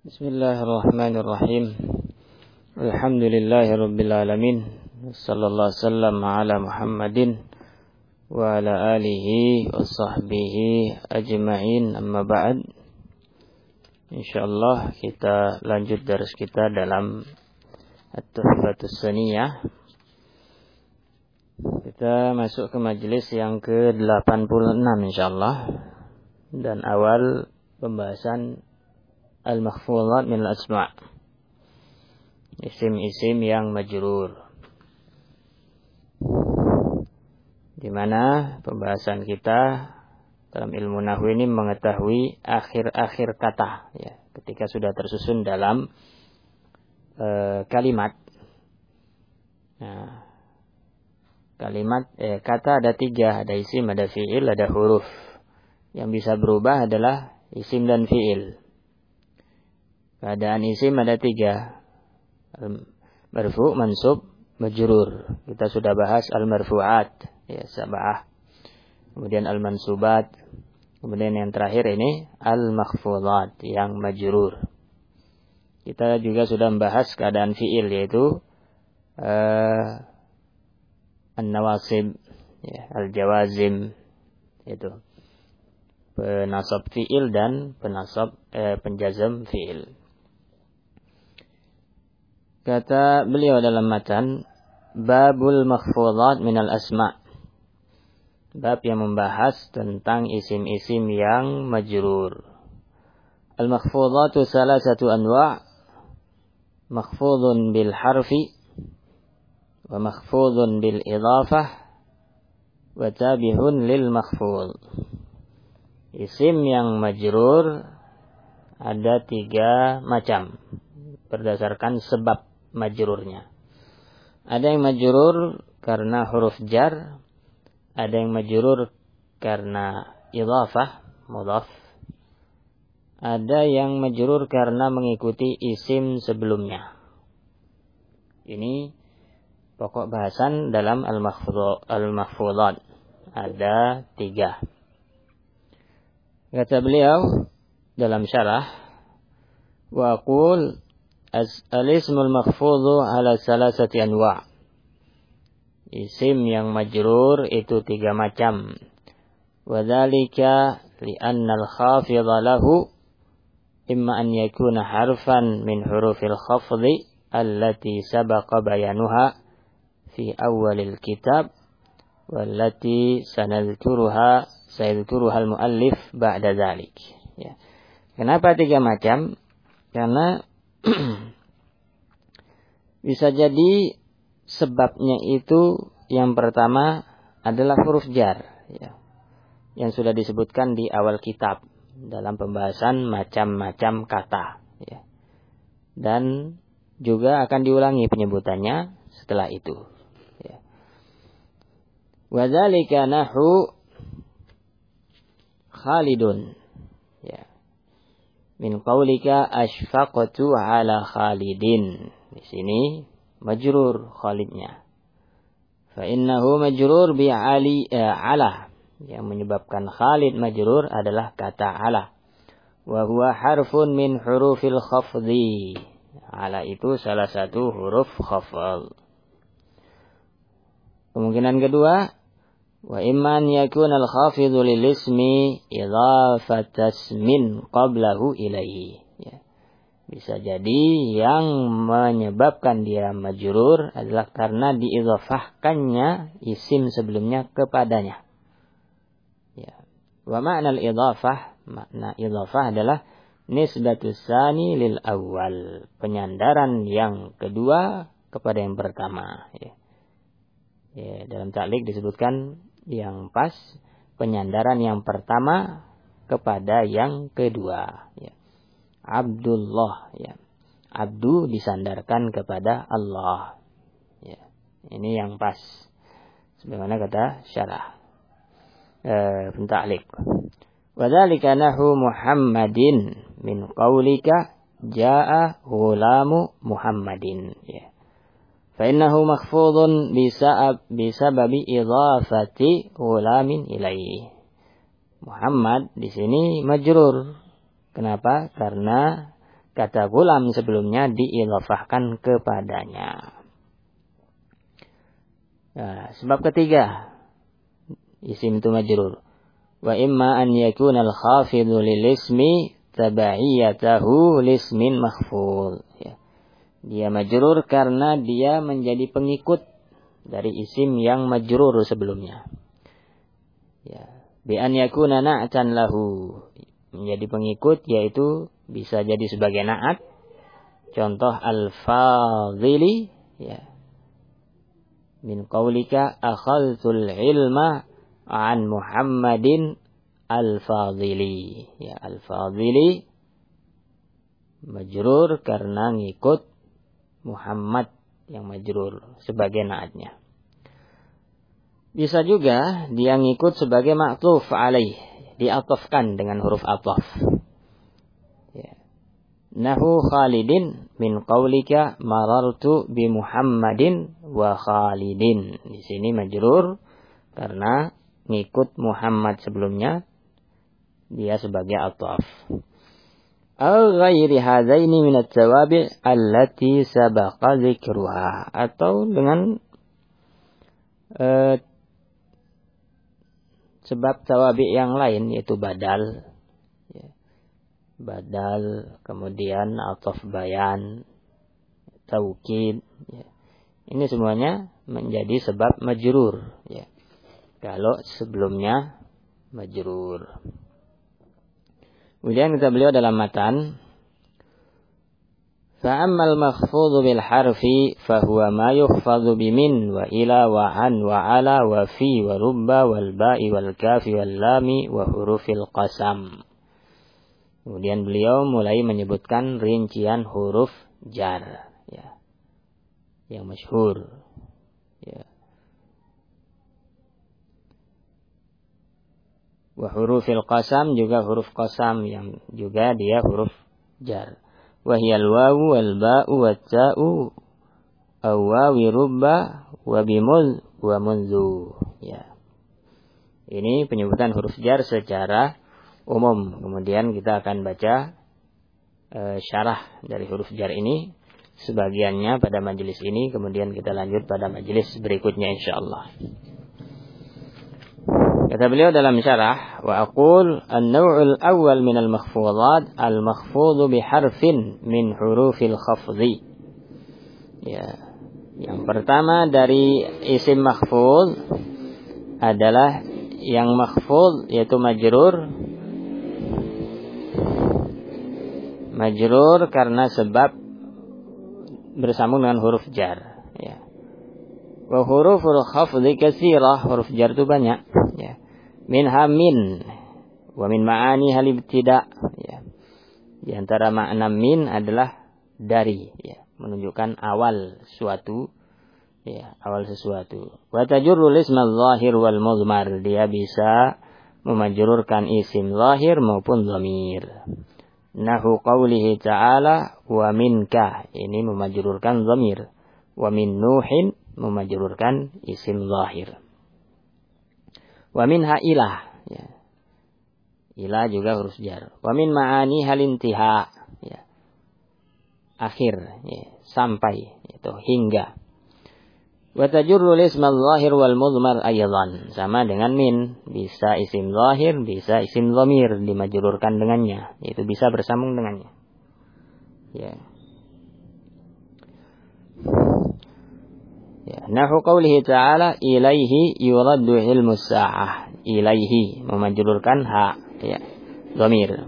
Bismillahirrahmanirrahim. Alhamdulillahirabbil alamin. Sallallahu wasallam ala Muhammadin wa ala alihi wa sahbihi ajma'in. Amma ba'd. Insyaallah kita lanjut daras kita dalam At-Tuhfatus Saniyah. Kita masuk ke majelis yang ke-86 insyaallah. Dan awal pembahasan al-makhfulat min al-asma', isim-isim yang majrur, di mana pembahasan kita dalam ilmu nahwu ini mengetahui akhir-akhir kata, ya, ketika sudah tersusun dalam kalimat. Nah, kata ada tiga, ada isim, ada fi'il, ada huruf. Yang bisa berubah adalah isim dan fi'il. Keadaan isim ada tiga, marfu', mansub, majrur. Kita sudah bahas al-marfu'at, ya, sab'ah. Kemudian al-mansubat. Kemudian yang terakhir ini al-makhfudat, yang majrur. Kita juga sudah membahas keadaan fi'il, yaitu an-nawasib, ya, al-jawazim, yaitu penasab fi'il dan penjazam fi'il. Kata beliau dalam matan, babul makhfudat minal asma', bab yang membahas tentang isim-isim yang majrur. Al-makhfudatu salasatu anwa', makhfudun bil harfi, wa makhfudun bil idhafah, wa tabihun lil makhfud. Isim yang majrur ada tiga macam berdasarkan sebab majrurnya. Ada yang majrur karena huruf jar, ada yang majrur karena idhafah, mudhaf, ada yang majrur karena mengikuti isim sebelumnya. Ini pokok bahasan dalam al-makhfudat. Ada tiga. Kata beliau dalam syarah, wa aqul al-ismul makhfudhu ala salasati anwa'. Isim yang majrur itu tiga macam. Wa dzalika li'anna al-khafidha lahu imma an yakuna harfan min hurufil khafdhi allati sabaqa bayanuha fi awwalil kitab wallati sayadhkuruha al-muallif ba'da dzalik. Ya. Kenapa tiga macam? Karena bisa jadi sebabnya itu yang pertama adalah huruf jar, ya, yang sudah disebutkan di awal kitab dalam pembahasan macam-macam kata, ya. Dan juga akan diulangi penyebutannya setelah itu, ya. Wa dzalika nahwu Khalidun, ya, min qaulika asfaqtu ala Khalidin. Di sini majrur Khalidnya. Fa innahu majrur bi ala. Yang menyebabkan Khalid majrur adalah kata ala. Wa huwa harfun min hurufil khafdhi. Ala itu salah satu huruf khafd. Kemungkinan kedua, wa imman yakuna al-khafidhu lil ismi idhafatasmin qablahu ilaihi. Ya. Bisa jadi yang menyebabkan dia majrur adalah karena diidhafahkannya isim sebelumnya kepadanya. Ya. Wa ma'na al-idhafah, makna idhafah adalah nisbatus tsani lil awwal, penyandaran yang kedua kepada yang pertama, ya. Ya, dalam ta'liq disebutkan yang pas, penyandaran yang pertama kepada yang kedua, ya. Abdullah, ya. Abdu disandarkan kepada Allah, ya. Ini yang pas, sebagaimana kata syarah ta'liq. Wa dzalika nahu Muhammadin min qaulika jaa ghulamu Muhammadin, ya. فإنه مخفوض بسبب إضافة غلام إليه. Muhammad di sini majrur. Kenapa? Karena kata gulam sebelumnya diidhafahkan kepadanya. Nah, sebab ketiga, isim itu majrur. Wa imma an yakuna al-khafidhu lil ismi tabaiyatahu lismin makhfudh. Ya. Dia majrur karena dia menjadi pengikut dari isim yang majrur sebelumnya. Ya. Bi an yakuna na'tan lahu. Menjadi pengikut yaitu bisa jadi sebagai na'at. Contoh al-fadhili, ya. Min qaulika akhadhul ilma an Muhammadin al-fadhili. Ya, al-fadhili majrur karena ngikut Muhammad yang majrur sebagai naatnya. Bisa juga dia ngikut sebagai ma'tuf alaih, diatofkan dengan huruf ataf. Ya. Nahu Khalidin min qaulika marartu bi Muhammadin wa Khalidin. Di sini majrur karena ngikut Muhammad sebelumnya, dia sebagai ataf. Al ghairi hadaini min at-tawabi' allati sabaqa dzikruha, atau dengan sebab tawabi' yang lain yaitu badal, ya. Badal, kemudian ataf bayan, taukid, ya. Ini semuanya menjadi sebab majrur, ya. Kalau sebelumnya majrur. Kemudian kita beliau dalam matan, fa'ammal makhfudhu bil harfi fahuwa ma yukhfadhu bimin wa ila wa an wa ala wa fi wa rubba wal ba'i wal kafi wal lami wa hurufil qasam. Kemudian beliau mulai menyebutkan rincian huruf jar, ya, yang masyhur, ya. Wa hurufil qasam, juga huruf qasam yang juga dia huruf jar. Wa hiyal wawu wal ba'u wat ta'u aw wawi rubba wa bimul wa munzu, ya. Ini penyebutan huruf jar secara umum. Kemudian kita akan baca syarah dari huruf jar ini sebagiannya pada majelis ini, kemudian kita lanjut pada majelis berikutnya insyaallah. Kata beliau dalam syarah, wa aqul an-naw'ul awwal min al-makhfudhat al-makhfudhu bi harfin min hurufil khafdhi. Ya, yang pertama dari isim makhfudh adalah yang makhfudh yaitu majrur. Majrur karena sebab bersambung dengan huruf jar, ya. Wa huruful khafdhi katsirah, huruf jar itu banyak, ya. Minha min wa min ma'ani hal ibtida', ya. Di antara makna min adalah dari, ya, menunjukkan awal suatu, ya, awal sesuatu. Wa tajurrul ismal zahir wal mudmar, dia bisa memajrurkan isim zahir maupun dhamir. Nahu qawlihi ta'ala wa minka, ini memajrurkan dhamir. Wa min nuhin memajrurkan isim zahir. Wa minha ilah, ya. Ilah juga huruf jar. Wa min ma'ani hal intiha, ya. Akhir, ya, sampai, itu hingga. Wa tajurrul ismal zahir wal mudmar aydan, sama dengan min, bisa isim zahir, bisa isim dhamir dimajrurkan dengannya, yaitu bisa bersambung dengannya. Ya. Ya, nahu qawlihi ta'ala ilaihi yuraddu ilmu sa'ah. Ilaihi memajrurkan ha, ya, dhamir.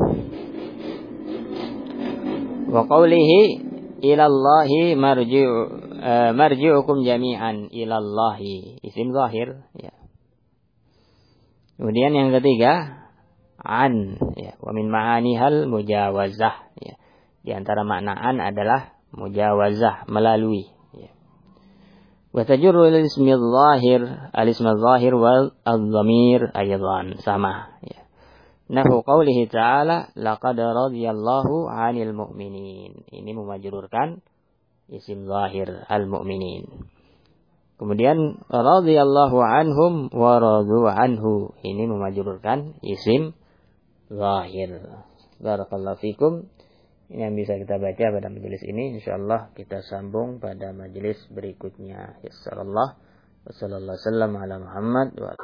Wa qawlihi ilallahi marji'ukum jami'an, ilallahi isim zahir, ya. Kemudian yang ketiga an, ya, wa min ma'anihal mujawazah, ya. Di antara makna an adalah mujawazah, melalui. Wa tajurru al-ismi al-zahir wal dhamir aydan, sama, ya. Nahu qawlihi ta'ala laqad radiyallahu 'anil mu'minin, ini memajrurkan isim zahir al-mu'minin. Kemudian radiyallahu anhum wa radu anhu, ini memajrurkan isim zahir. Barakallahu fikum. Ini yang bisa kita baca pada majelis ini. Insyaallah kita sambung pada majelis berikutnya. Ya sallallahu wasallam ala Muhammad wa